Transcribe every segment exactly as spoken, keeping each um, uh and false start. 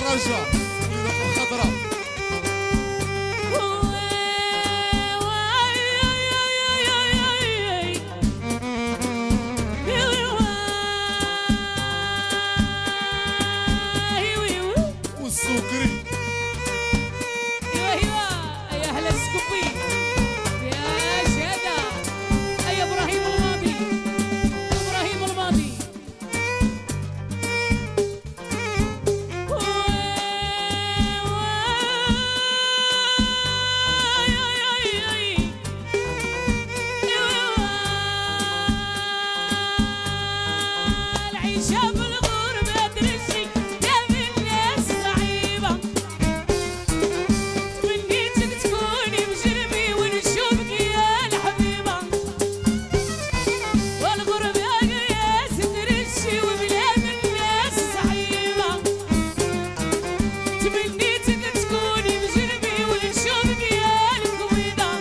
الرجاء الخضراء والسكري. ايوا ايوا يا هلا السكوبي يا شهاده يا ابراهيم الماضي ابراهيم الماضي. العيشه بالغربه درسي يا من الناس صعيبه تمنيتك تكوني بجنبي ونشوفك يا الحبيبه والغربه قياس درسي وبلاد الناس صعيبه تمنيتك تكوني بجنبي ونشوفك يا الكويده.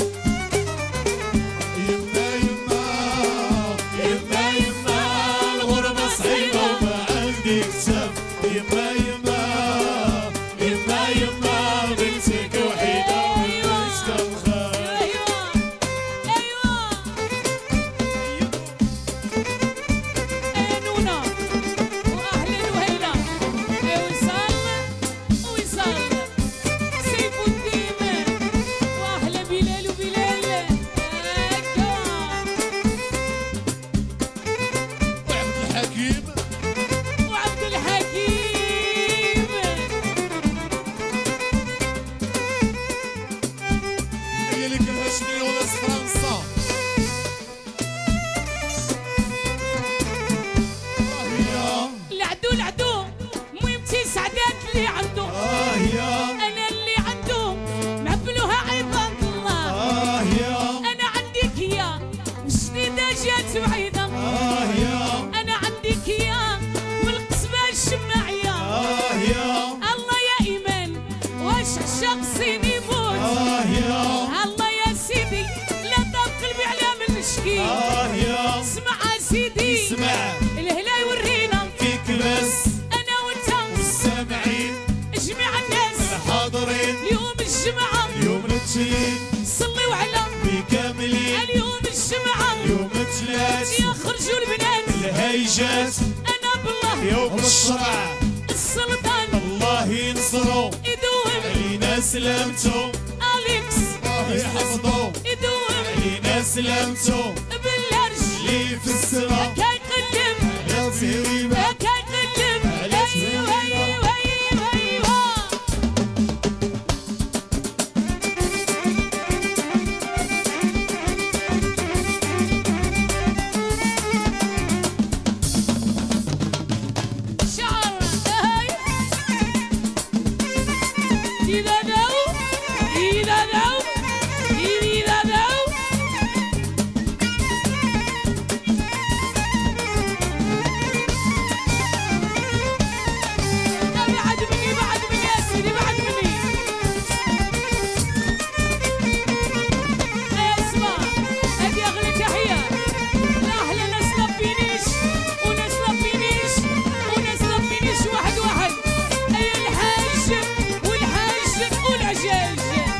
يما يما يما يما الغربة صعيبة وما عندي كتاب. يما يما يما يما بنتك وحيدة وعيش كنخاف. ايوا ايوا يا نونا واهل الوهيله يا وصال وصال سيف الدين واهل بلال وبلال هكا وعبد الحكيم وعبد الحكيم. هي اللي كلها شنو وناس فرنسا. آه يا العدو العدو مهمتي سعدات اللي عنده آه يا انا اللي عنده معبلوها عباد الله. آه يا انا عندك يا والشديده جات بعيده آه يا انا عندك يا والقصبه الشماعيه. آه يا الله يا ايمان واش عشاق صيني يموت. آه يا الله يا سيدي لا طاب قلبي على من نشكي. آه يا اسمع يا سيدي اسمع الهلا يورينا فيك بس انا وانت والسامعين اجمع الناس الحاضرين اليوم الجمعه يوم الاثنين صليوا على بكاملين. اليوم الجمعه يوم الثلاث يخرجوا البنات الهيجات انا بالله يوم الشرع السلطان الله ينصرو يدوم علينا سلامتو اليكس يحفظو يدوم علينا سلامتو بالهرج اللي في السما هكا يقلب على تهريبة هكا يقلب. على ايوا تهريبة. ايوا ايوا ايوا شعر هاي إذا داو إذا داو إذا داو بعد مني بعد مني يا سيدي بعد مني. اسمع هذه اغلى تحيه لاهل ناس لبينيش وناس لبينيش وناس لبينيش واحد واحد. اي الحاج والحاج والعجاج.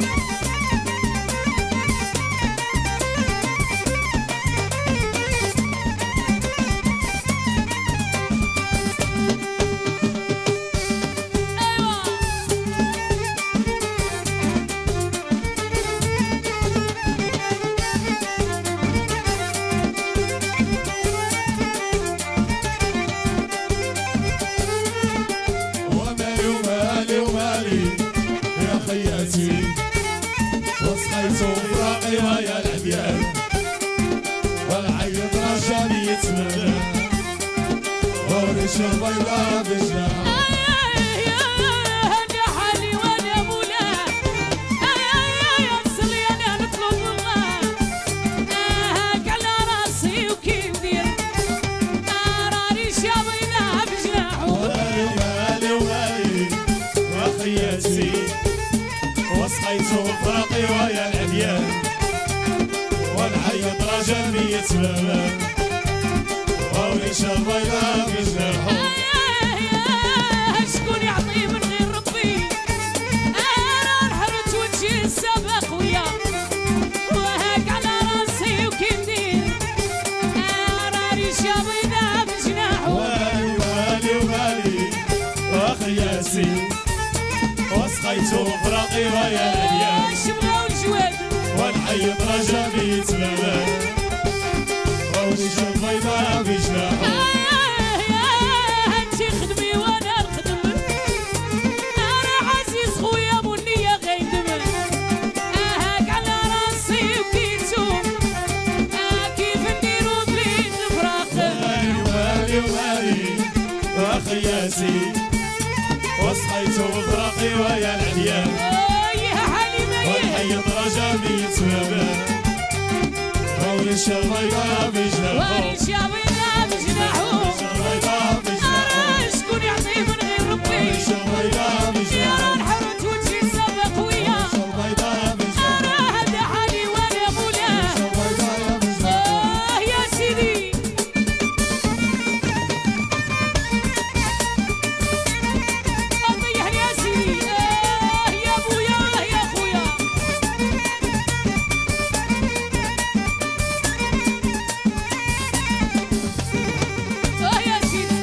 ومالي ومالي ومالي يا خياتي وصحيت وفراقي ويا العبيان والعيط رجالي يتمنى وريش البيضاء بجناح. انا حالي وانا مولاه اصلي انا نطلب الله هاك على راسي وكي ندير راني شابينها بجناحو. ومالي ومالي يا خياتي وصحيت وفراقي ويا العبيان والعيط رجال يتمنى وريش البيضاء بجناح. شكون يعطي من ويا العليا الشبغة والجواد ونحيط رجا يتلمع ونشوف بيضاء بجناحه انتي خدمي وانا نخدم انا عزيز خويا منية غيندم هاك على راسي وكيتو كيف نديرو بليد الفراق ومالي ومالي ومالي واخياتي وصحيتو بفراقي ويا العليا يا حليمة ونحيط رجا يتلمع ونشوف بيضاء بجناحه وريش يا بيضا بجناحو أرى شكون يعطيه من غير ربي يا راه نحرت وجهي سابق وياه أرى هذا حالي وأنا مولاه آه يا سيدي أطيحني يا سيدي آه يا بويا آه يا خويا آه يا سيدي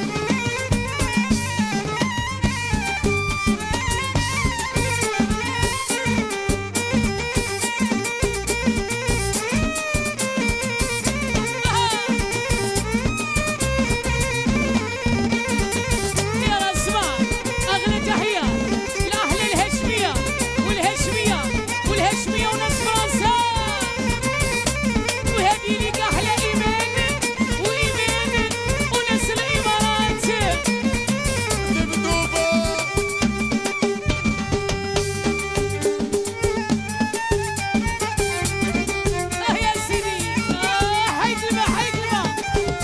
يا رسمة أغلى تحية لأهل الهشمية والهشمية والهشمية وناس فرنسا وهذه ليك أحلى إيمان وإيمان وناس الإمارات آه يا سيدي آه حيد الماء حيد الماء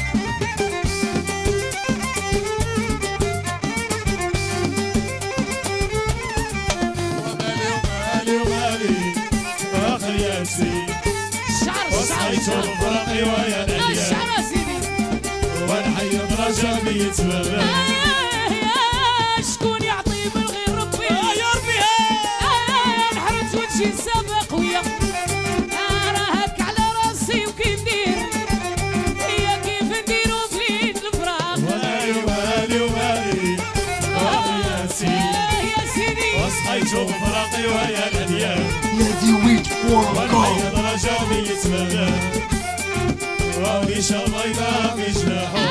ومالي ومالي واخياتي الشعر الشعر وصحيتو الشعر بفراقي ويا آه العليا الشعر يا سيدي ونحيط رجا يتلمع آه يا شكون يعطي من غير ربي يا ربي آه نحرت وجهي سابق ويا آه راهك على راسي وكيف ندير هي كيف نديرو بليد الفراق ومالي ومالي ومالي واخياتي آه يا سيدي وصحيتو بفراقي ويا العليا Lady Witch for God. ونحيط رجا يتلمع ونشوف بيضاء بجناحه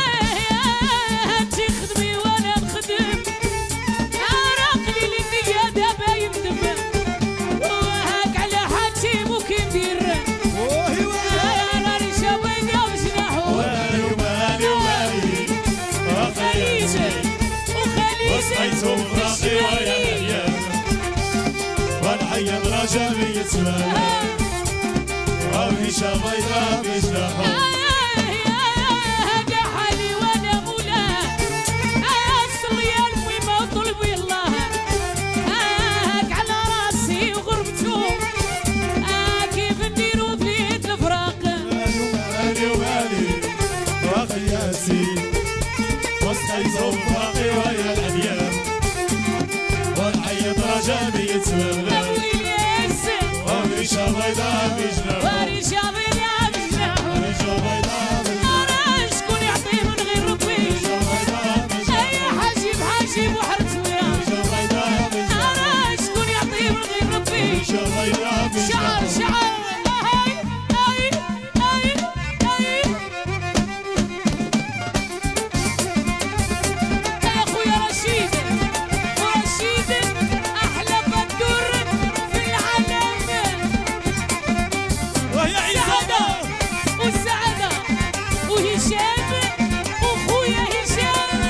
انتي خدمي وانا نخدم انا قليل النية دابا يندم وهاك على حاتم وكي ندير انا ريشة بيضا بجناحو ومالي ومالي ومالي واخياتي وخليل وصحيتو بفراقي ويا العليا ونحيط رجا يتلمع ونشوف بيضاء بجناحه هذا حالي وانا مولاه اصلي يا المهم طلبي الله هاك على راسي وغربتو كيف نديرو بليد الفراق ومالي ومالي واخياتي وصحيتو بفراقي ويا العليا ونحيط رجا يتلمع وليليس ونشوف بيضاء بجناحه وريشة بيضا بجناحو ونشوف بيضاء بجناحه أرى شكون يعطيه من غير ربي ونشوف بيضاء بجناحه أي حاجب حاجب وحرت وياه ونشوف بيضاء بجناحه أرى شكون يعطيه من غير ربي ونشوف بيضاء شعر بجناحه شعر هاي هاي هاي هاي يا خويا رشيد ورشيد أحلى بدور في العالم وهي سعادة والسعادة وهشام وخويا هشام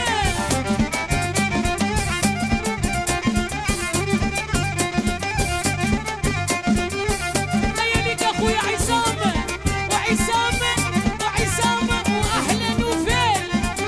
هيا ليك اخويا عصام وعصام وعصام واحلى نوفل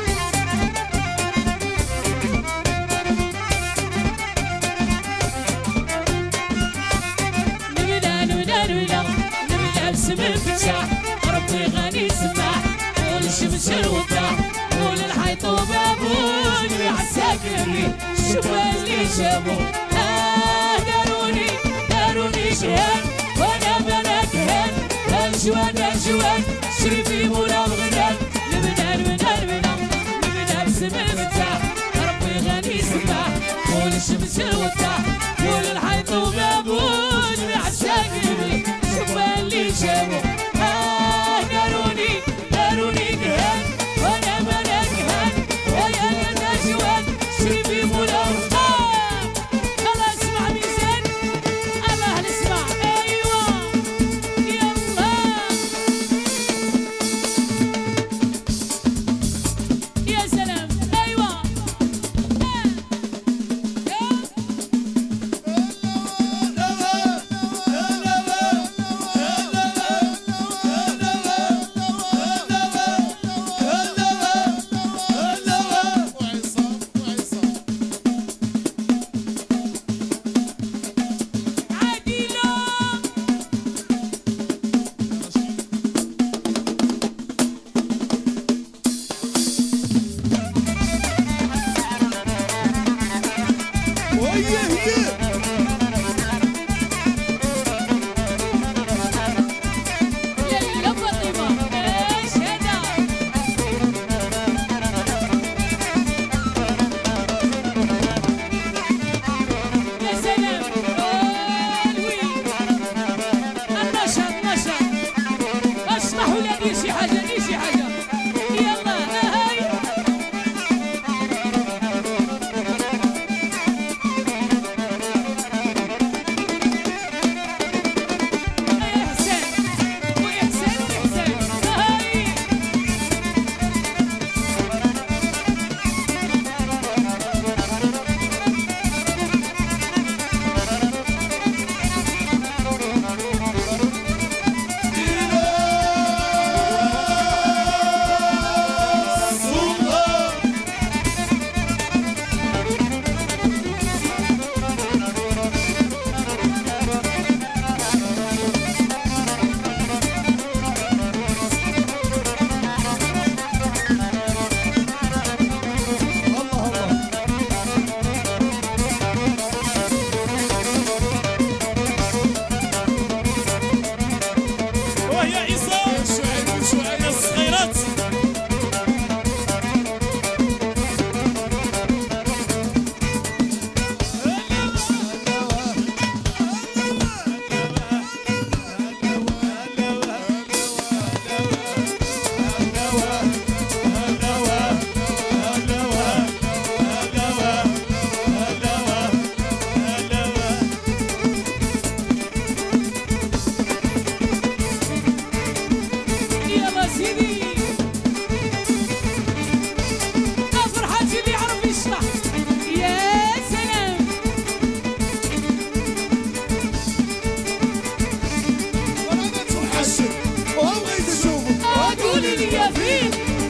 نبدا نبدا نبدا نبدا بسم الفتاح ربي غني سماح قول الشمس الوضاح قول الحيط وبابون عالساكري شوفوا اللي شافوا آه داروني داروني شهان وانا بنات هان الجواد الجواد شرفي مولا الغداد نبدا نبدا نبدا نبدا بسم الفتاح ربي غني سماح قول والشمس وطاح والحيط وبابون العساكر شوفوا اللي شافوا آه داروني داروني كهان وانا ما نكهان ويا انا جوان شربي مولا الله اسمع ميزان الله نسمع ايوا يلا يا سلام ايوا يلا فاطمة ايش هذا يا سلام الويل النشاط نشاط اشطحوا لي شي حاجة لي شي حاجة يلا هاي إحسان وإحسان وإحسان هاي وهي عصام يا الصغيرات يلا سيدي افرحة اللي يعرف يشطح يا سلام قولي لي يا فين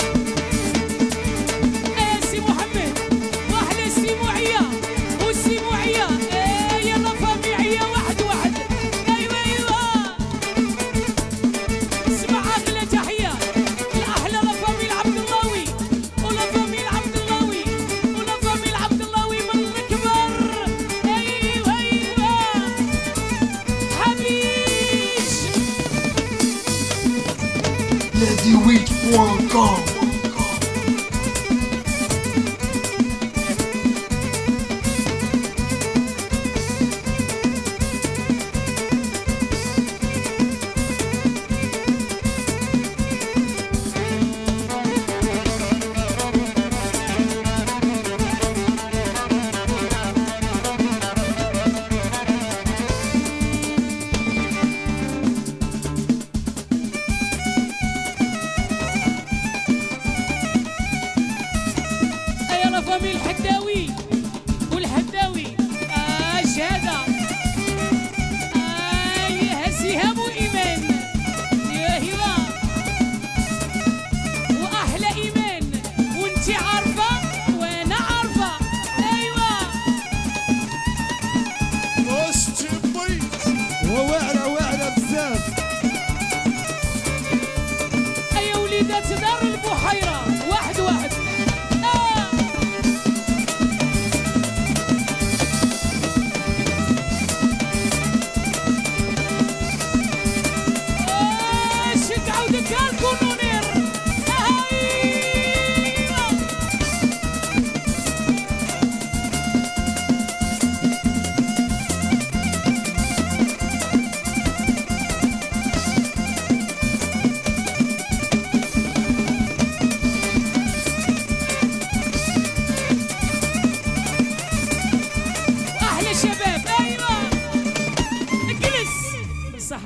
يا سي محمد واحلى سي معيا وسي معيا إيه يلا فامي عيا واحد واحد ايوا ايوا اسمع اغلى تحيه الاحلى لا فامي العبد اللهوي ولا فامي العبد اللهوي ولا فامي العبد اللهوي من الكبر ايوا ايوا حبيش Heavyweight point com.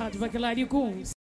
تبارك الله عليكم.